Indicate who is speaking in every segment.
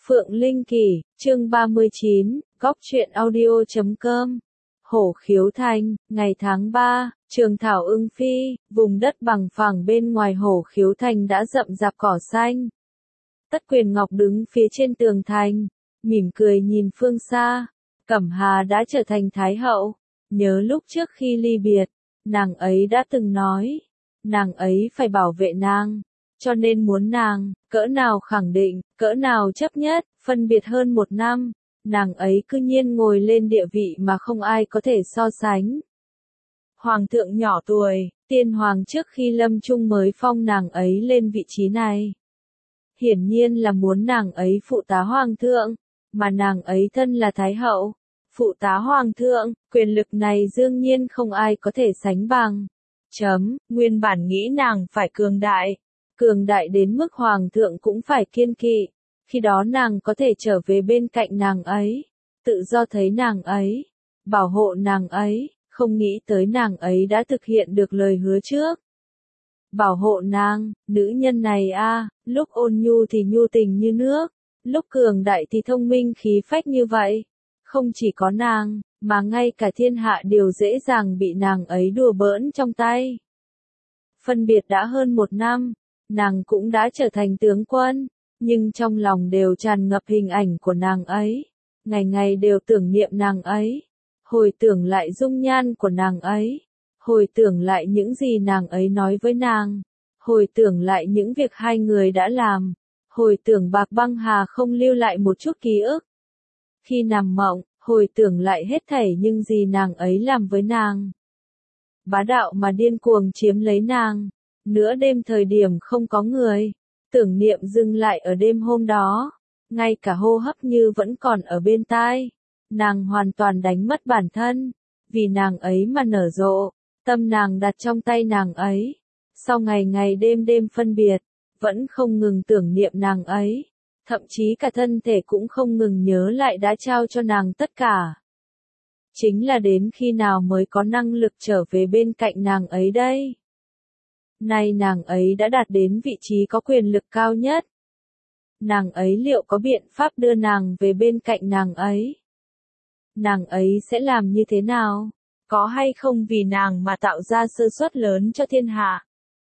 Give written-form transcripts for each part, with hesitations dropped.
Speaker 1: Phượng Linh Kỳ, chương 39, Góc truyện audio.com. Hổ Khiếu Thành, ngày tháng 3, Trường Thảo Ưng Phi, vùng đất bằng phẳng bên ngoài Hổ Khiếu Thành đã rậm rạp cỏ xanh. Tất Quyền Ngọc đứng phía trên tường thành, mỉm cười nhìn phương xa. Cẩm Hà đã trở thành Thái Hậu. Nhớ lúc trước khi ly biệt, nàng ấy đã từng nói, nàng ấy phải bảo vệ nàng, cho nên muốn nàng, cỡ nào khẳng định, cỡ nào chấp nhất, phân biệt hơn 1 năm, nàng ấy cư nhiên ngồi lên địa vị mà không ai có thể so sánh. Hoàng thượng nhỏ tuổi, tiên hoàng trước khi lâm chung mới phong nàng ấy lên vị trí này. Hiển nhiên là muốn nàng ấy phụ tá hoàng thượng, mà nàng ấy thân là Thái Hậu. Phụ tá hoàng thượng, quyền lực này đương nhiên không ai có thể sánh bằng. Nguyên bản nghĩ nàng phải cường đại đến mức hoàng thượng cũng phải kiêng kỵ. Khi đó nàng có thể trở về bên cạnh nàng ấy, tự do thấy nàng ấy, bảo hộ nàng ấy, không nghĩ tới nàng ấy đã thực hiện được lời hứa trước. Bảo hộ nàng, nữ nhân này lúc ôn nhu thì nhu tình như nước, lúc cường đại thì thông minh khí phách như vậy. Không chỉ có nàng, mà ngay cả thiên hạ đều dễ dàng bị nàng ấy đùa bỡn trong tay. Phân biệt đã hơn 1 năm, nàng cũng đã trở thành tướng quân, nhưng trong lòng đều tràn ngập hình ảnh của nàng ấy. Ngày ngày đều tưởng niệm nàng ấy, hồi tưởng lại dung nhan của nàng ấy, hồi tưởng lại những gì nàng ấy nói với nàng, hồi tưởng lại những việc hai người đã làm, hồi tưởng Bạc Băng Hà không lưu lại một chút ký ức. Khi nằm mộng, hồi tưởng lại hết thảy những gì nàng ấy làm với nàng. Bá đạo mà điên cuồng chiếm lấy nàng. Nửa đêm thời điểm không có người, tưởng niệm dừng lại ở đêm hôm đó. Ngay cả hô hấp như vẫn còn ở bên tai. Nàng hoàn toàn đánh mất bản thân. Vì nàng ấy mà nở rộ. Tâm nàng đặt trong tay nàng ấy. Sau ngày ngày đêm đêm phân biệt, vẫn không ngừng tưởng niệm nàng ấy. Thậm chí cả thân thể cũng không ngừng nhớ lại đã trao cho nàng tất cả. Chính là đến khi nào mới có năng lực trở về bên cạnh nàng ấy đây? Nay nàng ấy đã đạt đến vị trí có quyền lực cao nhất. Nàng ấy liệu có biện pháp đưa nàng về bên cạnh nàng ấy? Nàng ấy sẽ làm như thế nào? Có hay không vì nàng mà tạo ra sơ suất lớn cho thiên hạ?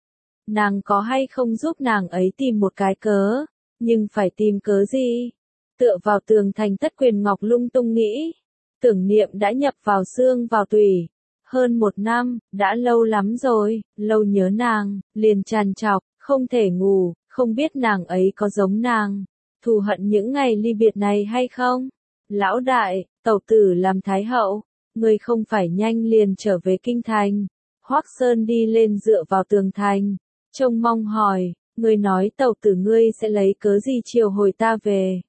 Speaker 1: Nàng có hay không giúp nàng ấy tìm một cái cớ? Nhưng phải tìm cớ gì? Tựa vào tường thành Tất Quyền Ngọc lung tung nghĩ. Tưởng niệm đã nhập vào xương vào tủy. Hơn 1 năm, đã lâu lắm rồi, lâu nhớ nàng, liền tràn trọc, không thể ngủ, không biết nàng ấy có giống nàng. Thù hận những ngày ly biệt này hay không? Lão đại, tẩu tử làm Thái Hậu, ngươi không phải nhanh liền trở về kinh thành. Hoắc Sơn đi lên dựa vào tường thành, trông mong hỏi. Ngươi nói tẩu tử ngươi sẽ lấy cớ gì chiều hồi ta về.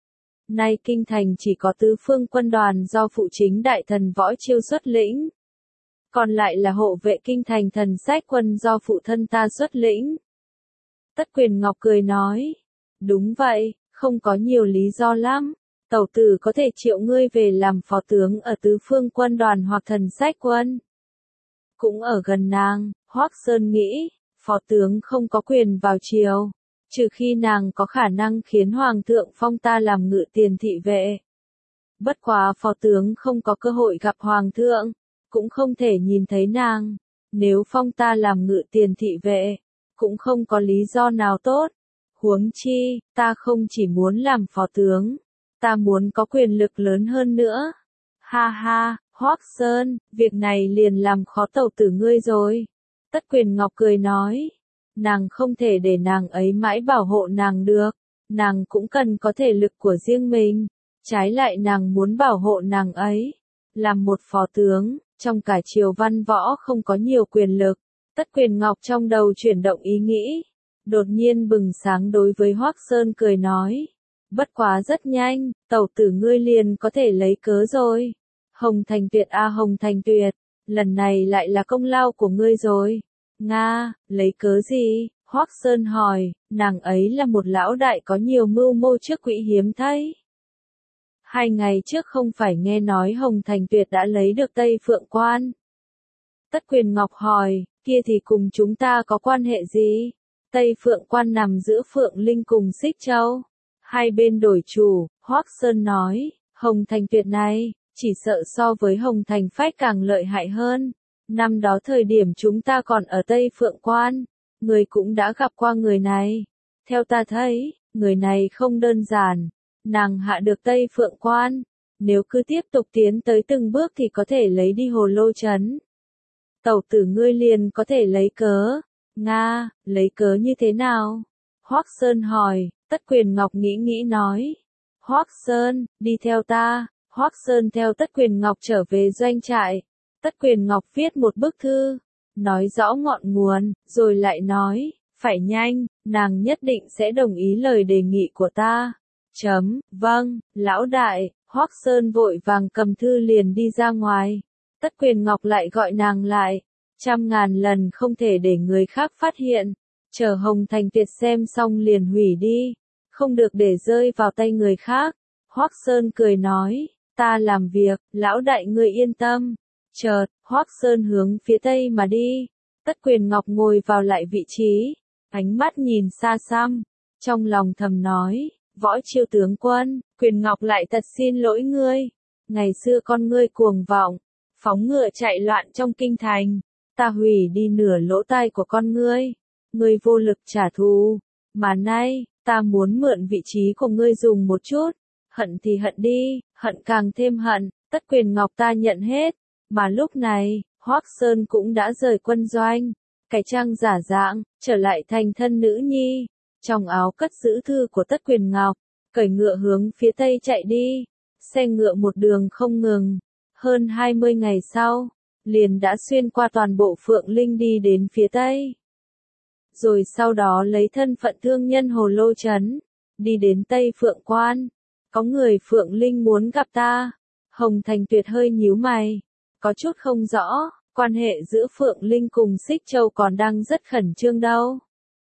Speaker 1: Nay kinh thành chỉ có tứ phương quân đoàn do phụ chính đại thần Võ Chiêu xuất lĩnh. Còn lại là hộ vệ kinh thành Thần Sách quân do phụ thân ta xuất lĩnh. Tất Quyền Ngọc cười nói. Đúng vậy, không có nhiều lý do lắm. Tẩu tử có thể triệu ngươi về làm phó tướng ở tứ phương quân đoàn hoặc Thần Sách quân. Cũng ở gần nàng, Hoắc Sơn nghĩ. Phó tướng không có quyền vào triều, trừ khi nàng có khả năng khiến hoàng thượng phong ta làm ngự tiền thị vệ. Bất quá phó tướng không có cơ hội gặp hoàng thượng, cũng không thể nhìn thấy nàng. Nếu phong ta làm ngự tiền thị vệ, cũng không có lý do nào tốt. Huống chi, ta không chỉ muốn làm phó tướng, ta muốn có quyền lực lớn hơn nữa. Ha ha, Hoắc Sơn, việc này liền làm khó tẩu tử ngươi rồi. Tất Quyền Ngọc cười nói, nàng không thể để nàng ấy mãi bảo hộ nàng được, nàng cũng cần có thể lực của riêng mình, trái lại nàng muốn bảo hộ nàng ấy. Làm một phó tướng, trong cả triều văn võ không có nhiều quyền lực, Tất Quyền Ngọc trong đầu chuyển động ý nghĩ, đột nhiên bừng sáng đối với Hoắc Sơn cười nói, bất quá rất nhanh, tẩu tử ngươi liền có thể lấy cớ rồi. Hồng Thành Tuyệt Hồng Thành Tuyệt. Lần này lại là công lao của ngươi rồi. Nga, lấy cớ gì? Hoắc Sơn hỏi, nàng ấy là một lão đại có nhiều mưu mô trước quỹ hiếm thấy. 2 ngày trước không phải nghe nói Hồng Thành Tuyệt đã lấy được Tây Phượng Quan. Tất Quyền Ngọc hỏi, kia thì cùng chúng ta có quan hệ gì? Tây Phượng Quan nằm giữa Phượng Linh cùng Xích Châu. Hai bên đổi chủ, Hoắc Sơn nói, Hồng Thành Tuyệt này, chỉ sợ so với Hồng Thành Phách càng lợi hại hơn. Năm đó thời điểm chúng ta còn ở Tây Phượng Quan, người cũng đã gặp qua người này. Theo ta thấy, người này không đơn giản, nàng hạ được Tây Phượng Quan, nếu cứ tiếp tục tiến tới từng bước thì có thể lấy đi Hồ Lô Trấn. Tẩu tử ngươi liền có thể lấy cớ. Nga, lấy cớ như thế nào? Hoắc Sơn hỏi, Tất Quyền Ngọc nghĩ nghĩ nói. Hoắc Sơn, đi theo ta. Hoắc Sơn theo Tất Quyền Ngọc trở về doanh trại. Tất Quyền Ngọc viết một bức thư, nói rõ ngọn nguồn, rồi lại nói, phải nhanh, nàng nhất định sẽ đồng ý lời đề nghị của ta. Vâng, lão đại. Hoắc Sơn vội vàng cầm thư liền đi ra ngoài. Tất Quyền Ngọc lại gọi nàng lại, 100.000 lần không thể để người khác phát hiện. Chờ Hồng Thành Tuyệt xem xong liền hủy đi, không được để rơi vào tay người khác. Hoắc Sơn cười nói, ta làm việc, lão đại ngươi yên tâm. Chợt, Hoắc Sơn hướng phía tây mà đi. Tất Quyền Ngọc ngồi vào lại vị trí, ánh mắt nhìn xa xăm, trong lòng thầm nói, Võ Chiêu tướng quân, Quyền Ngọc lại thật xin lỗi ngươi. Ngày xưa con ngươi cuồng vọng, phóng ngựa chạy loạn trong kinh thành, ta hủy đi nửa lỗ tai của con ngươi vô lực trả thù, mà nay, ta muốn mượn vị trí của ngươi dùng một chút, hận thì hận đi, hận càng thêm hận, Tất Quyền Ngọc ta nhận hết, mà lúc này, Hoắc Sơn cũng đã rời quân doanh, cải trang giả dạng, trở lại thành thân nữ nhi, trong áo cất giữ thư của Tất Quyền Ngọc, cởi ngựa hướng phía tây chạy đi, xe ngựa một đường không ngừng, hơn 20 ngày sau, liền đã xuyên qua toàn bộ Phượng Linh đi đến phía tây. Rồi sau đó lấy thân phận thương nhân Hồ Lô Trấn, đi đến Tây Phượng Quan. Có người Phượng Linh muốn gặp ta. Hồng Thành Tuyệt hơi nhíu mày, có chút không rõ, quan hệ giữa Phượng Linh cùng Xích Châu còn đang rất khẩn trương đâu.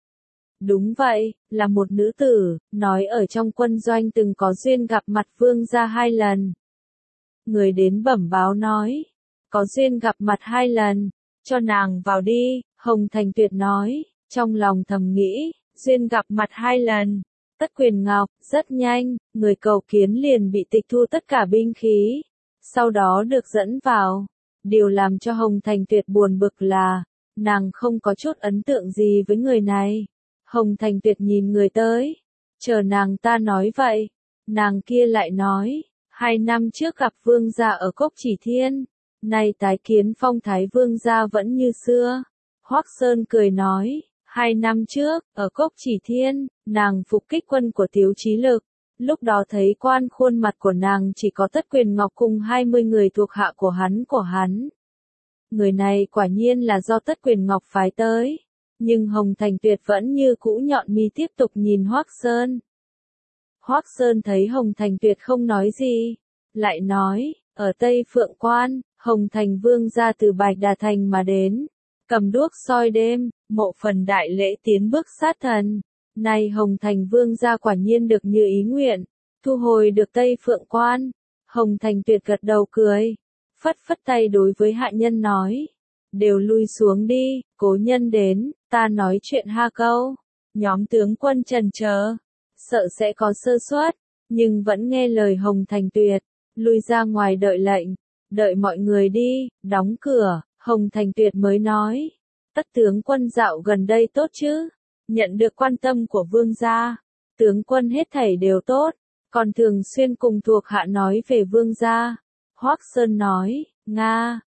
Speaker 1: Đúng vậy, là một nữ tử, nói ở trong quân doanh từng có duyên gặp mặt vương gia 2 lần. Người đến bẩm báo nói, có duyên gặp mặt 2 lần, cho nàng vào đi. Hồng Thành Tuyệt nói, trong lòng thầm nghĩ, duyên gặp mặt 2 lần. Tất Quyền Ngọc, rất nhanh, người cầu kiến liền bị tịch thu tất cả binh khí, sau đó được dẫn vào. Điều làm cho Hồng Thành Tuyệt buồn bực là, nàng không có chút ấn tượng gì với người này. Hồng Thành Tuyệt nhìn người tới, chờ nàng ta nói vậy, nàng kia lại nói, 2 năm trước gặp vương gia ở Cốc Chỉ Thiên, nay tái kiến phong thái vương gia vẫn như xưa. Hoắc Sơn cười nói, 2 năm trước, ở Cốc Chỉ Thiên, nàng phục kích quân của Tiếu Chí Lực, lúc đó thấy quan khuôn mặt của nàng chỉ có Tất Quyền Ngọc cùng 20 người thuộc hạ của hắn. Người này quả nhiên là do Tất Quyền Ngọc phái tới, nhưng Hồng Thành Tuyệt vẫn như cũ nhọn mi tiếp tục nhìn Hoắc Sơn. Hoắc Sơn thấy Hồng Thành Tuyệt không nói gì, lại nói, ở Tây Phượng Quan, Hồng Thành vương gia từ Bạch Đà Thành mà đến, cầm đuốc soi đêm, mộ phần đại lễ tiến bước sát thần. Này Hồng Thành vương gia quả nhiên được như ý nguyện, thu hồi được Tây Phượng Quan. Hồng Thành Tuyệt gật đầu cười, phất phất tay đối với hạ nhân nói, đều lui xuống đi, cố nhân đến, ta nói chuyện ha câu. Nhóm tướng quân trần chờ, sợ sẽ có sơ suất, nhưng vẫn nghe lời Hồng Thành Tuyệt, lui ra ngoài đợi lệnh, đợi mọi người đi, đóng cửa. Hồng Thành Tuyệt mới nói, Tất tướng quân dạo gần đây tốt chứ, nhận được quan tâm của vương gia, tướng quân hết thảy đều tốt, còn thường xuyên cùng thuộc hạ nói về vương gia. Hoắc Sơn nói, Nga,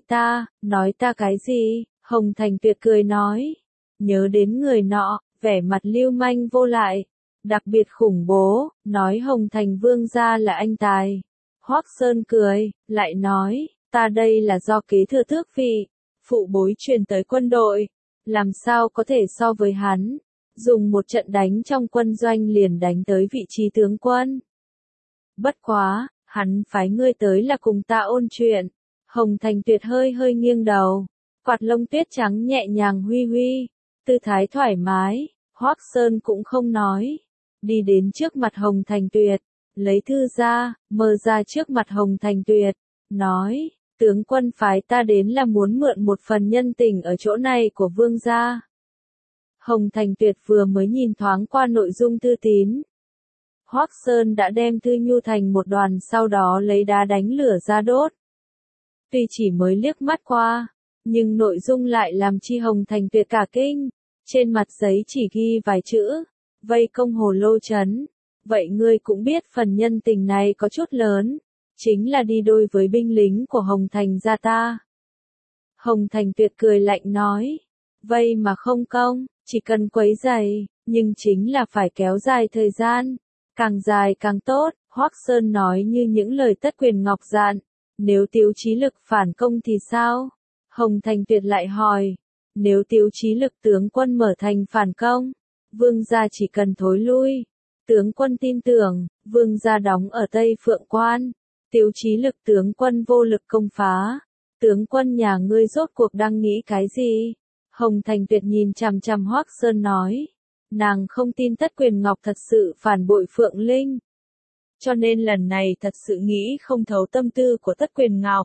Speaker 1: nói ta cái gì? Hồng Thành Tuyệt cười nói, nhớ đến người nọ, vẻ mặt lưu manh vô lại, đặc biệt khủng bố, nói Hồng Thành vương gia là anh tài. Hoắc Sơn cười, lại nói, ta đây là do kế thừa tước vị, phụ bối truyền tới quân đội, làm sao có thể so với hắn, dùng một trận đánh trong quân doanh liền đánh tới vị trí tướng quân. Bất quá, hắn phái ngươi tới là cùng ta ôn chuyện. Hồng Thành Tuyệt hơi hơi nghiêng đầu, quạt lông tuyết trắng nhẹ nhàng huy huy, tư thái thoải mái. Hoắc Sơn cũng không nói, đi đến trước mặt Hồng Thành Tuyệt, lấy thư ra, mở ra trước mặt Hồng Thành Tuyệt, nói, tướng quân phái ta đến là muốn mượn một phần nhân tình ở chỗ này của vương gia. Hồng Thành Tuyệt vừa mới nhìn thoáng qua nội dung thư tín. Hoắc Sơn đã đem Thư Nhu thành một đoàn, sau đó lấy đá đánh lửa ra đốt. Tuy chỉ mới liếc mắt qua, nhưng nội dung lại làm Chi Hồng Thành Tuyệt cả kinh. Trên mặt giấy chỉ ghi vài chữ, vây công Hồ Lô Trấn. Vậy ngươi cũng biết phần nhân tình này có chút lớn, chính là đi đôi với binh lính của Hồng Thành gia ta. Hồng Thành Tuyệt cười lạnh nói, vây mà không công, chỉ cần quấy rầy, nhưng chính là phải kéo dài thời gian, càng dài càng tốt. Hoắc Sơn nói như những lời tất quyền ngọc dạn, nếu Tiếu Chí Lực phản công thì sao? Hồng Thành Tuyệt lại hỏi, nếu Tiếu Chí Lực tướng quân mở thành phản công, vương gia chỉ cần thối lui. Tướng quân tin tưởng, vương gia đóng ở Tây Phượng Quan, Tiếu Chí Lực tướng quân vô lực công phá. Tướng quân nhà ngươi rốt cuộc đang nghĩ cái gì? Hồng Thành Tuyệt nhìn chằm chằm Hoắc Sơn nói, nàng không tin Tất Quyền Ngọc thật sự phản bội Phượng Linh. Cho nên lần này thật sự nghĩ không thấu tâm tư của Tất Quyền Ngọc.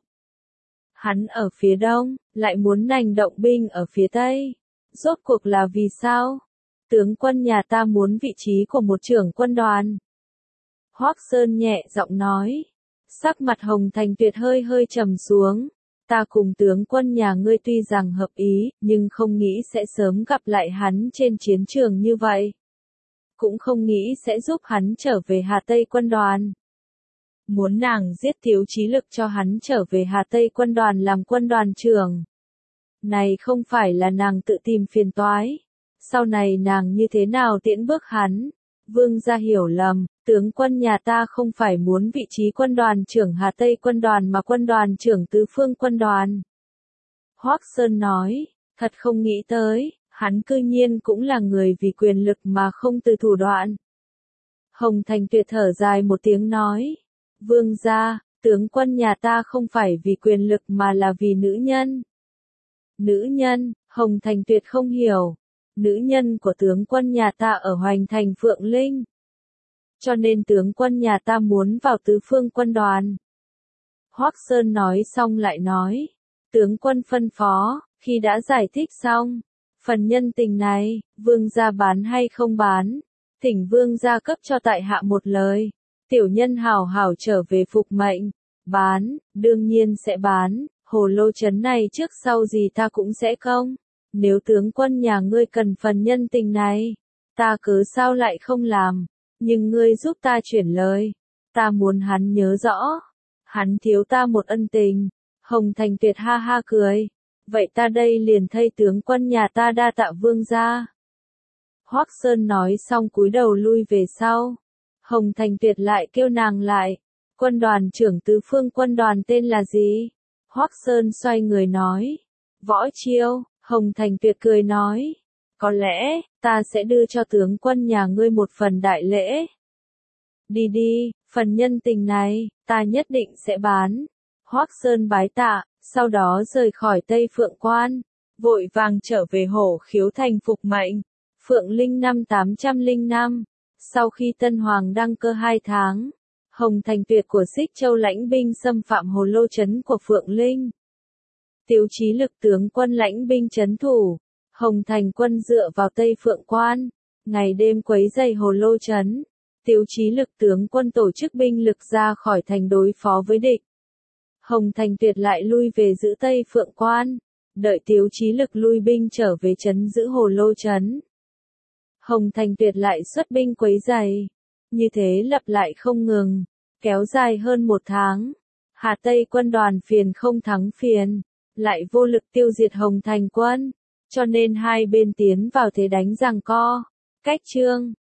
Speaker 1: Hắn ở phía đông, lại muốn nành động binh ở phía tây. Rốt cuộc là vì sao? Tướng quân nhà ta muốn vị trí của một trưởng quân đoàn. Hoắc Sơn nhẹ giọng nói. Sắc mặt Hồng Thành Tuyệt hơi hơi trầm xuống. Ta cùng tướng quân nhà ngươi tuy rằng hợp ý, nhưng không nghĩ sẽ sớm gặp lại hắn trên chiến trường như vậy. Cũng không nghĩ sẽ giúp hắn trở về Hà Tây quân đoàn. Muốn nàng giết Tiếu Chí Lực cho hắn trở về Hà Tây quân đoàn làm quân đoàn trưởng. Này không phải là nàng tự tìm phiền toái. Sau này nàng như thế nào tiễn bước hắn? Vương gia hiểu lầm, tướng quân nhà ta không phải muốn vị trí quân đoàn trưởng Hà Tây quân đoàn mà quân đoàn trưởng Tứ Phương quân đoàn. Hoắc Sơn nói, thật không nghĩ tới, hắn cư nhiên cũng là người vì quyền lực mà không từ thủ đoạn. Hồng Thành Tuyệt thở dài một tiếng nói, vương gia, tướng quân nhà ta không phải vì quyền lực mà là vì nữ nhân. Nữ nhân, Hồng Thành Tuyệt không hiểu. Nữ nhân của tướng quân nhà ta ở Hoành Thành Phượng Linh. Cho nên tướng quân nhà ta muốn vào Tứ Phương quân đoàn. Hoắc Sơn nói xong lại nói. Tướng quân phân phó, khi đã giải thích xong. Phần nhân tình này, vương gia bán hay không bán. Thỉnh vương gia cấp cho tại hạ một lời. Tiểu nhân hảo hảo trở về phục mệnh. Bán, đương nhiên sẽ bán. Hồ Lô Trấn này trước sau gì ta cũng sẽ công. Nếu tướng quân nhà ngươi cần phần nhân tình này, ta cớ sao lại không làm, nhưng ngươi giúp ta chuyển lời, ta muốn hắn nhớ rõ, hắn thiếu ta một ân tình. Hồng Thành Tuyệt ha ha cười, vậy ta đây liền thay tướng quân nhà ta đa tạ vương gia. Hoắc Sơn nói xong cúi đầu lui về sau, Hồng Thành Tuyệt lại kêu nàng lại, quân đoàn trưởng Tứ Phương quân đoàn tên là gì? Hoắc Sơn xoay người nói, Võ Chiêu. Hồng Thành Tuyệt cười nói, có lẽ, ta sẽ đưa cho tướng quân nhà ngươi một phần đại lễ. Đi đi, phần nhân tình này, ta nhất định sẽ bán. Hoắc Sơn bái tạ, sau đó rời khỏi Tây Phượng Quan, vội vàng trở về Hổ Khiếu Thành phục mệnh. Phượng Linh năm 805, sau khi Tân Hoàng đăng cơ 2 tháng, Hồng Thành Tuyệt của Xích Châu lãnh binh xâm phạm Hồ Lô Trấn của Phượng Linh. Tiếu Chí Lực tướng quân lãnh binh trấn thủ, Hồng Thành quân dựa vào Tây Phượng Quan, ngày đêm quấy rầy Hồ Lô Trấn. Tiếu Chí Lực tướng quân tổ chức binh lực ra khỏi thành đối phó với địch. Hồng Thành Tuyệt lại lui về giữ Tây Phượng Quan, đợi Tiếu Chí Lực lui binh trở về trấn giữ Hồ Lô Trấn. Hồng Thành Tuyệt lại xuất binh quấy rầy, như thế lặp lại không ngừng, kéo dài hơn 1 tháng. Hà Tây quân đoàn phiền không thắng phiền, lại vô lực tiêu diệt Hồng Thành quân, cho nên hai bên tiến vào thế đánh giằng co. Cách chương